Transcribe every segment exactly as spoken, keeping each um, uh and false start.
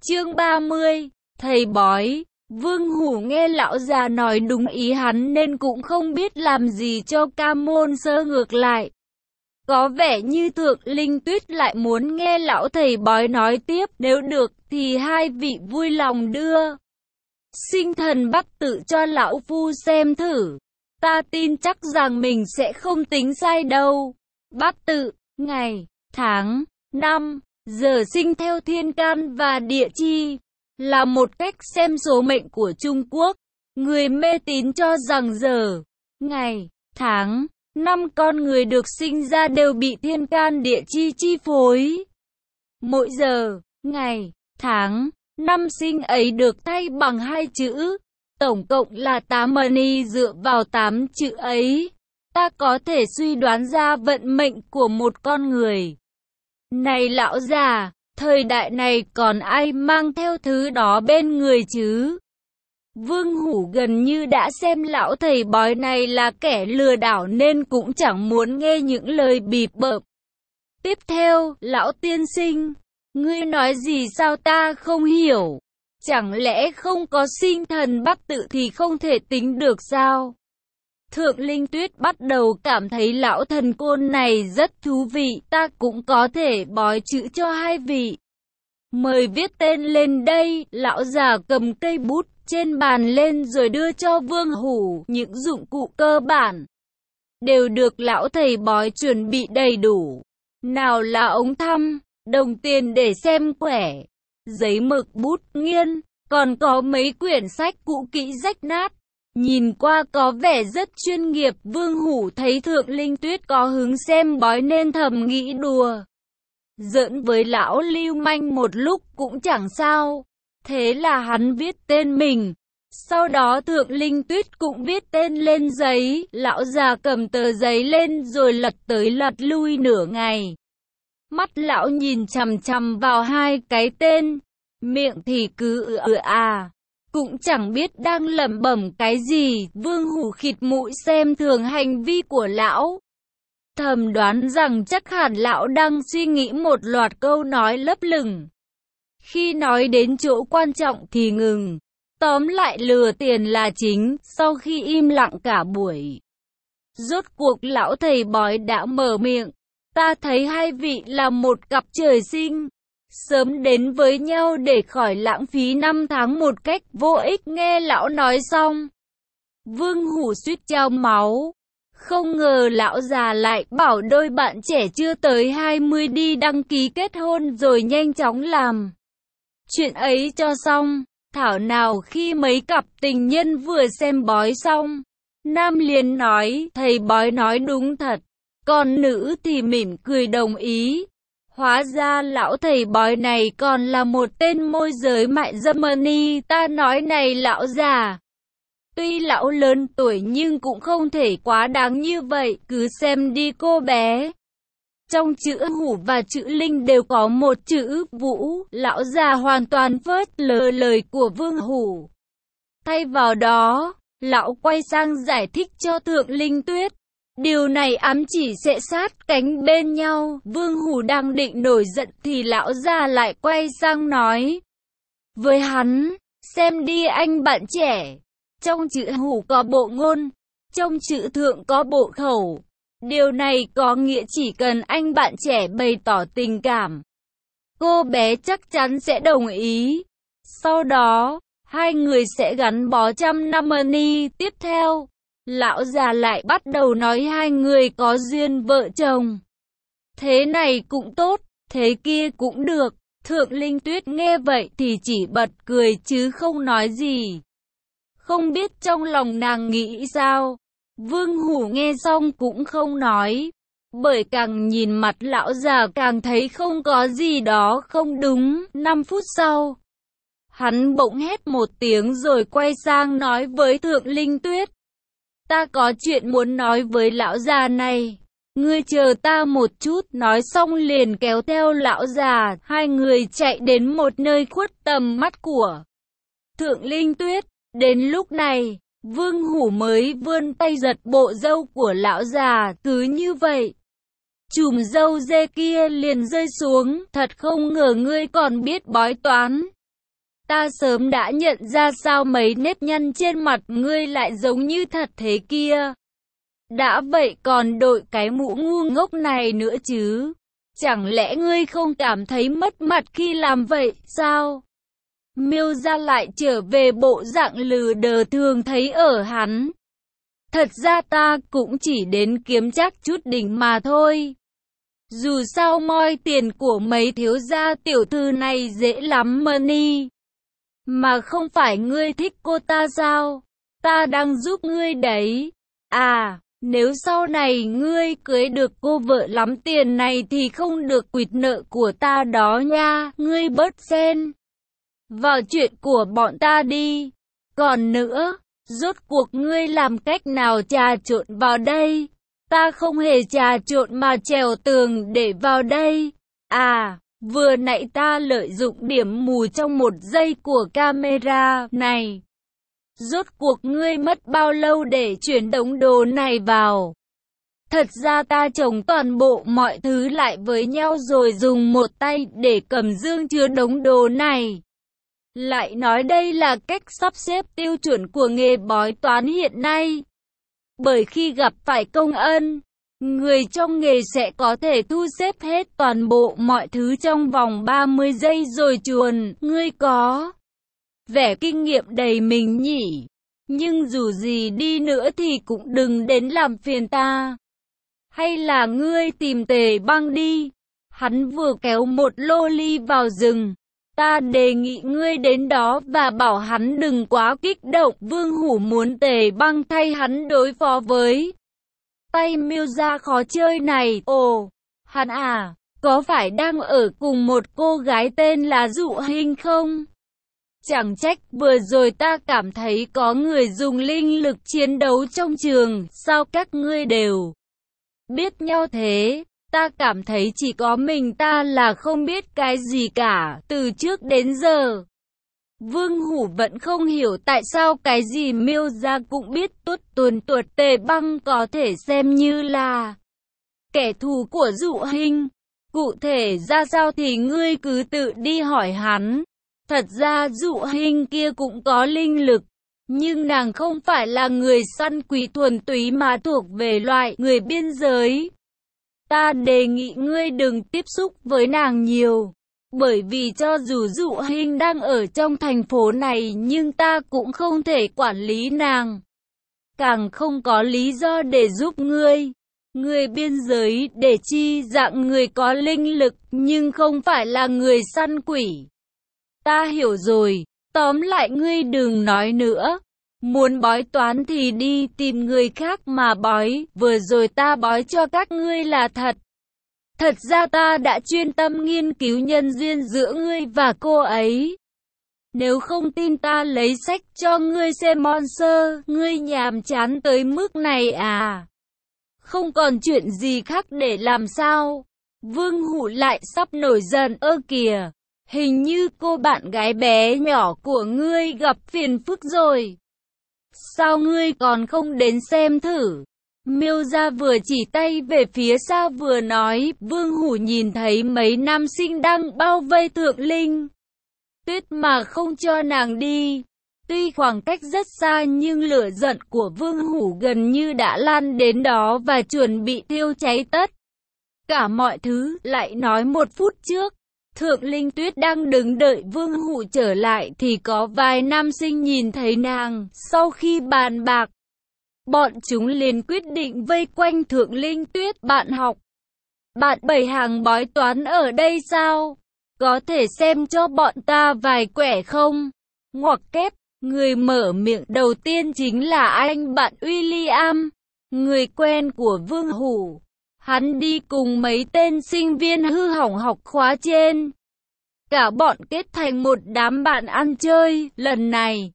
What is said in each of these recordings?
Chương ba mươi, thầy bói. Vương Hủ nghe lão già nói đúng ý hắn nên cũng không biết làm gì cho Ca Môn Sơ ngược lại. Có vẻ như Thượng Linh Tuyết lại muốn nghe lão thầy bói nói tiếp, nếu được thì hai vị vui lòng đưa sinh thần bắt tự cho lão phu xem thử. Ta tin chắc rằng mình sẽ không tính sai đâu. Bắt tự, ngày, tháng, năm, giờ sinh theo thiên can và địa chi, là một cách xem số mệnh của Trung Quốc. Người mê tín cho rằng giờ, ngày, tháng, năm con người được sinh ra đều bị thiên can địa chi chi phối. Mỗi giờ, ngày, tháng, năm sinh ấy được thay bằng hai chữ. Tổng cộng là tám mani, dựa vào tám chữ ấy, ta có thể suy đoán ra vận mệnh của một con người. Này lão già, thời đại này còn ai mang theo thứ đó bên người chứ? Vương Hủ gần như đã xem lão thầy bói này là kẻ lừa đảo nên cũng chẳng muốn nghe những lời bịp bợm. Tiếp theo, lão tiên sinh, ngươi nói gì sao ta không hiểu? Chẳng lẽ không có sinh thần bắt tự thì không thể tính được sao? Thượng Linh Tuyết bắt đầu cảm thấy lão thần côn này rất thú vị, ta cũng có thể bói chữ cho hai vị. Mời viết tên lên đây. Lão già cầm cây bút trên bàn lên rồi đưa cho Vương Hủ những dụng cụ cơ bản, đều được lão thầy bói chuẩn bị đầy đủ. Nào là ống thăm, đồng tiền để xem quẻ, giấy mực bút nghiên, còn có mấy quyển sách cũ kỹ rách nát. Nhìn qua có vẻ rất chuyên nghiệp. Vương Hủ thấy Thượng Linh Tuyết có hứng xem bói nên thầm nghĩ đùa giỡn với lão lưu manh một lúc cũng chẳng sao. Thế là hắn viết tên mình. Sau đó Thượng Linh Tuyết cũng viết tên lên giấy. Lão già cầm tờ giấy lên rồi lật tới lật lui nửa ngày. Mắt lão nhìn chằm chằm vào hai cái tên, miệng thì cứ ự ự à, cũng chẳng biết đang lẩm bẩm cái gì. Vương Hủ khịt mũi xem thường hành vi của lão, thầm đoán rằng chắc hẳn lão đang suy nghĩ một loạt câu nói lấp lửng. Khi nói đến chỗ quan trọng thì ngừng. Tóm lại lừa tiền là chính. Sau khi im lặng cả buổi, rốt cuộc lão thầy bói đã mở miệng. Ta thấy hai vị là một cặp trời sinh, sớm đến với nhau để khỏi lãng phí năm tháng một cách vô ích. Nghe lão nói xong, Vương Hủ suýt trao máu. Không ngờ lão già lại bảo đôi bạn trẻ chưa tới hai mươi đi đăng ký kết hôn rồi nhanh chóng làm chuyện ấy cho xong. Thảo nào khi mấy cặp tình nhân vừa xem bói xong, nam liền nói thầy bói nói đúng thật, còn nữ thì mỉm cười đồng ý. Hóa ra lão thầy bói này còn là một tên môi giới mại dâm mani. Ta nói này lão già, tuy lão lớn tuổi nhưng cũng không thể quá đáng như vậy. Cứ xem đi cô bé, trong chữ Hủ và chữ Linh đều có một chữ Vũ. Lão già hoàn toàn phớt lờ lời của Vương Hủ. Thay vào đó, lão quay sang giải thích cho Thượng Linh Tuyết. Điều này ám chỉ sẽ sát cánh bên nhau. Vương Hủ đang định nổi giận thì lão già lại quay sang nói với hắn, xem đi anh bạn trẻ, trong chữ Hủ có bộ ngôn, trong chữ Thượng có bộ khẩu. Điều này có nghĩa chỉ cần anh bạn trẻ bày tỏ tình cảm, cô bé chắc chắn sẽ đồng ý. Sau đó, hai người sẽ gắn bó trăm năm mani. Tiếp theo, lão già lại bắt đầu nói hai người có duyên vợ chồng. Thế này cũng tốt, thế kia cũng được. Thượng Linh Tuyết nghe vậy thì chỉ bật cười chứ không nói gì. Không biết trong lòng nàng nghĩ sao. Vương Hủ nghe xong cũng không nói, bởi càng nhìn mặt lão già càng thấy không có gì đó không đúng. Năm phút sau, hắn bỗng hét một tiếng rồi quay sang nói với Thượng Linh Tuyết, ta có chuyện muốn nói với lão già này, ngươi chờ ta một chút. Nói xong liền kéo theo lão già, hai người chạy đến một nơi khuất tầm mắt của Thượng Linh Tuyết. Đến lúc này, Vương Hủ mới vươn tay giật bộ râu của lão già. Cứ như vậy, chùm râu dê kia liền rơi xuống. Thật không ngờ ngươi còn biết bói toán. Ta sớm đã nhận ra sao mấy nếp nhăn trên mặt ngươi lại giống như thật thế kia. Đã vậy còn đội cái mũ ngu ngốc này nữa chứ. Chẳng lẽ ngươi không cảm thấy mất mặt khi làm vậy, sao? Miêu Gia lại trở về bộ dạng lừ đờ thường thấy ở hắn. Thật ra ta cũng chỉ đến kiếm chắc chút đỉnh mà thôi. Dù sao moi tiền của mấy thiếu gia tiểu thư này dễ lắm mà ni. Mà không phải ngươi thích cô ta sao? Ta đang giúp ngươi đấy. À, nếu sau này ngươi cưới được cô vợ lắm tiền này thì không được quỵt nợ của ta đó nha. Ngươi bớt xen vào chuyện của bọn ta đi. Còn nữa, rốt cuộc ngươi làm cách nào trà trộn vào đây? Ta không hề trà trộn mà trèo tường để vào đây. À, vừa nãy ta lợi dụng điểm mù trong một giây của camera này. Rốt cuộc ngươi mất bao lâu để chuyển đống đồ này vào? Thật ra ta chồng toàn bộ mọi thứ lại với nhau rồi dùng một tay để cầm dương chứa đống đồ này. Lại nói đây là cách sắp xếp tiêu chuẩn của nghề bói toán hiện nay. Bởi khi gặp phải công ân, người trong nghề sẽ có thể thu xếp hết toàn bộ mọi thứ trong vòng ba mươi giây rồi chuồn. Ngươi có vẻ kinh nghiệm đầy mình nhỉ. Nhưng dù gì đi nữa thì cũng đừng đến làm phiền ta. Hay là ngươi tìm Tề Băng đi. Hắn vừa kéo một lô ly vào rừng. Ta đề nghị ngươi đến đó và bảo hắn đừng quá kích động. Vương Hủ muốn Tề Băng thay hắn đối phó với tay Miêu Gia khó chơi này. Ồ, hắn à, có phải đang ở cùng một cô gái tên là Dụ Hinh không? Chẳng trách vừa rồi ta cảm thấy có người dùng linh lực chiến đấu trong trường. Sao các ngươi đều biết nhau thế? Ta cảm thấy chỉ có mình ta là không biết cái gì cả, từ trước đến giờ. Vương Hủ vẫn không hiểu tại sao cái gì Miêu Gia cũng biết. Tuốt tuồn tuột Tề Băng có thể xem như là kẻ thù của Dụ Hinh. Cụ thể ra sao thì ngươi cứ tự đi hỏi hắn. Thật ra Dụ Hinh kia cũng có linh lực, nhưng nàng không phải là người săn quỷ thuần túy mà thuộc về loại người biên giới. Ta đề nghị ngươi đừng tiếp xúc với nàng nhiều, bởi vì cho dù Dụ Hinh đang ở trong thành phố này nhưng ta cũng không thể quản lý nàng. Càng không có lý do để giúp ngươi. Người biên giới để chi dạng người có linh lực nhưng không phải là người săn quỷ. Ta hiểu rồi, tóm lại ngươi đừng nói nữa. Muốn bói toán thì đi tìm người khác mà bói, vừa rồi ta bói cho các ngươi là thật. Thật ra ta đã chuyên tâm nghiên cứu nhân duyên giữa ngươi và cô ấy. Nếu không tin ta lấy sách cho ngươi xem. Monster, ngươi nhàm chán tới mức này à? Không còn chuyện gì khác để làm sao? Vương Hủ lại sắp nổi giận. Ơ kìa, hình như cô bạn gái bé nhỏ của ngươi gặp phiền phức rồi. Sao ngươi còn không đến xem thử? Miêu Gia vừa chỉ tay về phía xa vừa nói. Vương Hủ nhìn thấy mấy nam sinh đang bao vây Thượng Linh Tuyết mà không cho nàng đi. Tuy khoảng cách rất xa nhưng lửa giận của Vương Hủ gần như đã lan đến đó và chuẩn bị thiêu cháy tất cả mọi thứ. Lại nói một phút trước, Thượng Linh Tuyết đang đứng đợi Vương Hủ trở lại thì có vài nam sinh nhìn thấy nàng. Sau khi bàn bạc, bọn chúng liền quyết định vây quanh Thượng Linh Tuyết. Bạn học, bạn bày hàng bói toán ở đây sao? Có thể xem cho bọn ta vài quẻ không? Ngoặc kép, người mở miệng đầu tiên chính là anh bạn William, người quen của Vương Hủ. Hắn đi cùng mấy tên sinh viên hư hỏng học khóa trên. Cả bọn kết thành một đám bạn ăn chơi. Lần này,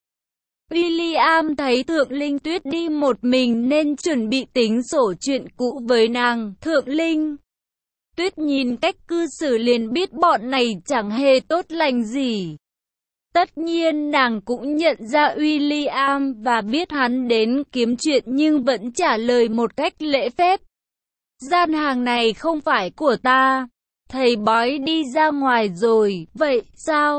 William thấy Thượng Linh Tuyết đi một mình nên chuẩn bị tính sổ chuyện cũ với nàng. Thượng Linh Tuyết nhìn cách cư xử liền biết bọn này chẳng hề tốt lành gì. Tất nhiên nàng cũng nhận ra William và biết hắn đến kiếm chuyện nhưng vẫn trả lời một cách lễ phép. Gian hàng này không phải của ta. Thầy bói đi ra ngoài rồi, vậy sao?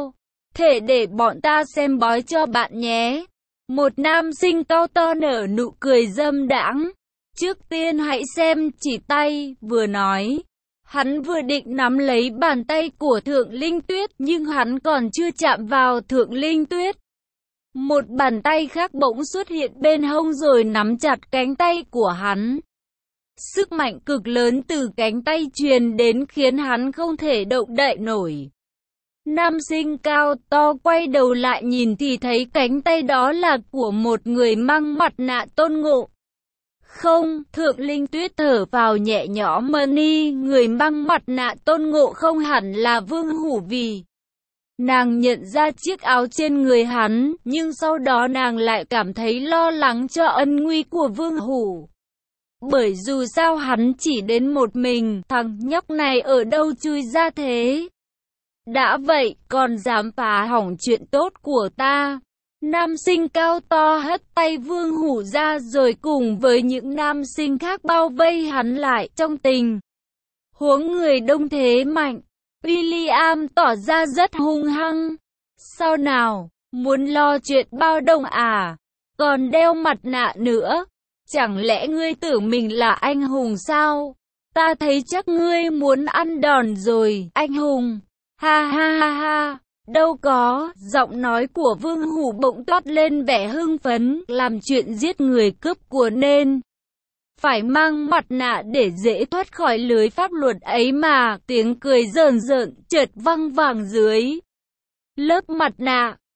thể để bọn ta xem bói cho bạn nhé. Một nam sinh cao to nở nụ cười dâm đãng. Trước tiên hãy xem chỉ tay, vừa nói. Hắn vừa định nắm lấy bàn tay của Thượng Linh Tuyết, nhưng hắn còn chưa chạm vào Thượng Linh Tuyết. Một bàn tay khác bỗng xuất hiện bên hông rồi nắm chặt cánh tay của hắn. Sức mạnh cực lớn từ cánh tay truyền đến khiến hắn không thể động đậy nổi. Nam sinh cao to quay đầu lại nhìn thì thấy cánh tay đó là của một người mang mặt nạ Tôn Ngộ. Không, Thượng Linh Tuyết thở vào nhẹ nhõm mani, người mang mặt nạ Tôn Ngộ không hẳn là Vương Hủ vì nàng nhận ra chiếc áo trên người hắn, nhưng sau đó nàng lại cảm thấy lo lắng cho ân nguy của Vương Hủ. Bởi dù sao hắn chỉ đến một mình, thằng nhóc này ở đâu chui ra thế? Đã vậy, còn dám phá hỏng chuyện tốt của ta. Nam sinh cao to hất tay Vương Hủ ra rồi cùng với những nam sinh khác bao vây hắn lại trong tình huống người đông thế mạnh. William tỏ ra rất hung hăng. Sao nào, muốn lo chuyện bao đồng à? Còn đeo mặt nạ nữa. Chẳng lẽ ngươi tưởng mình là anh hùng sao? Ta thấy chắc ngươi muốn ăn đòn rồi, anh hùng. Ha ha ha ha. Đâu có, giọng nói của Vương Hủ bỗng toát lên vẻ hưng phấn, làm chuyện giết người cướp của nên phải mang mặt nạ để dễ thoát khỏi lưới pháp luật ấy mà. Tiếng cười rờn rợn chợt vang vẳng dưới lớp mặt nạ.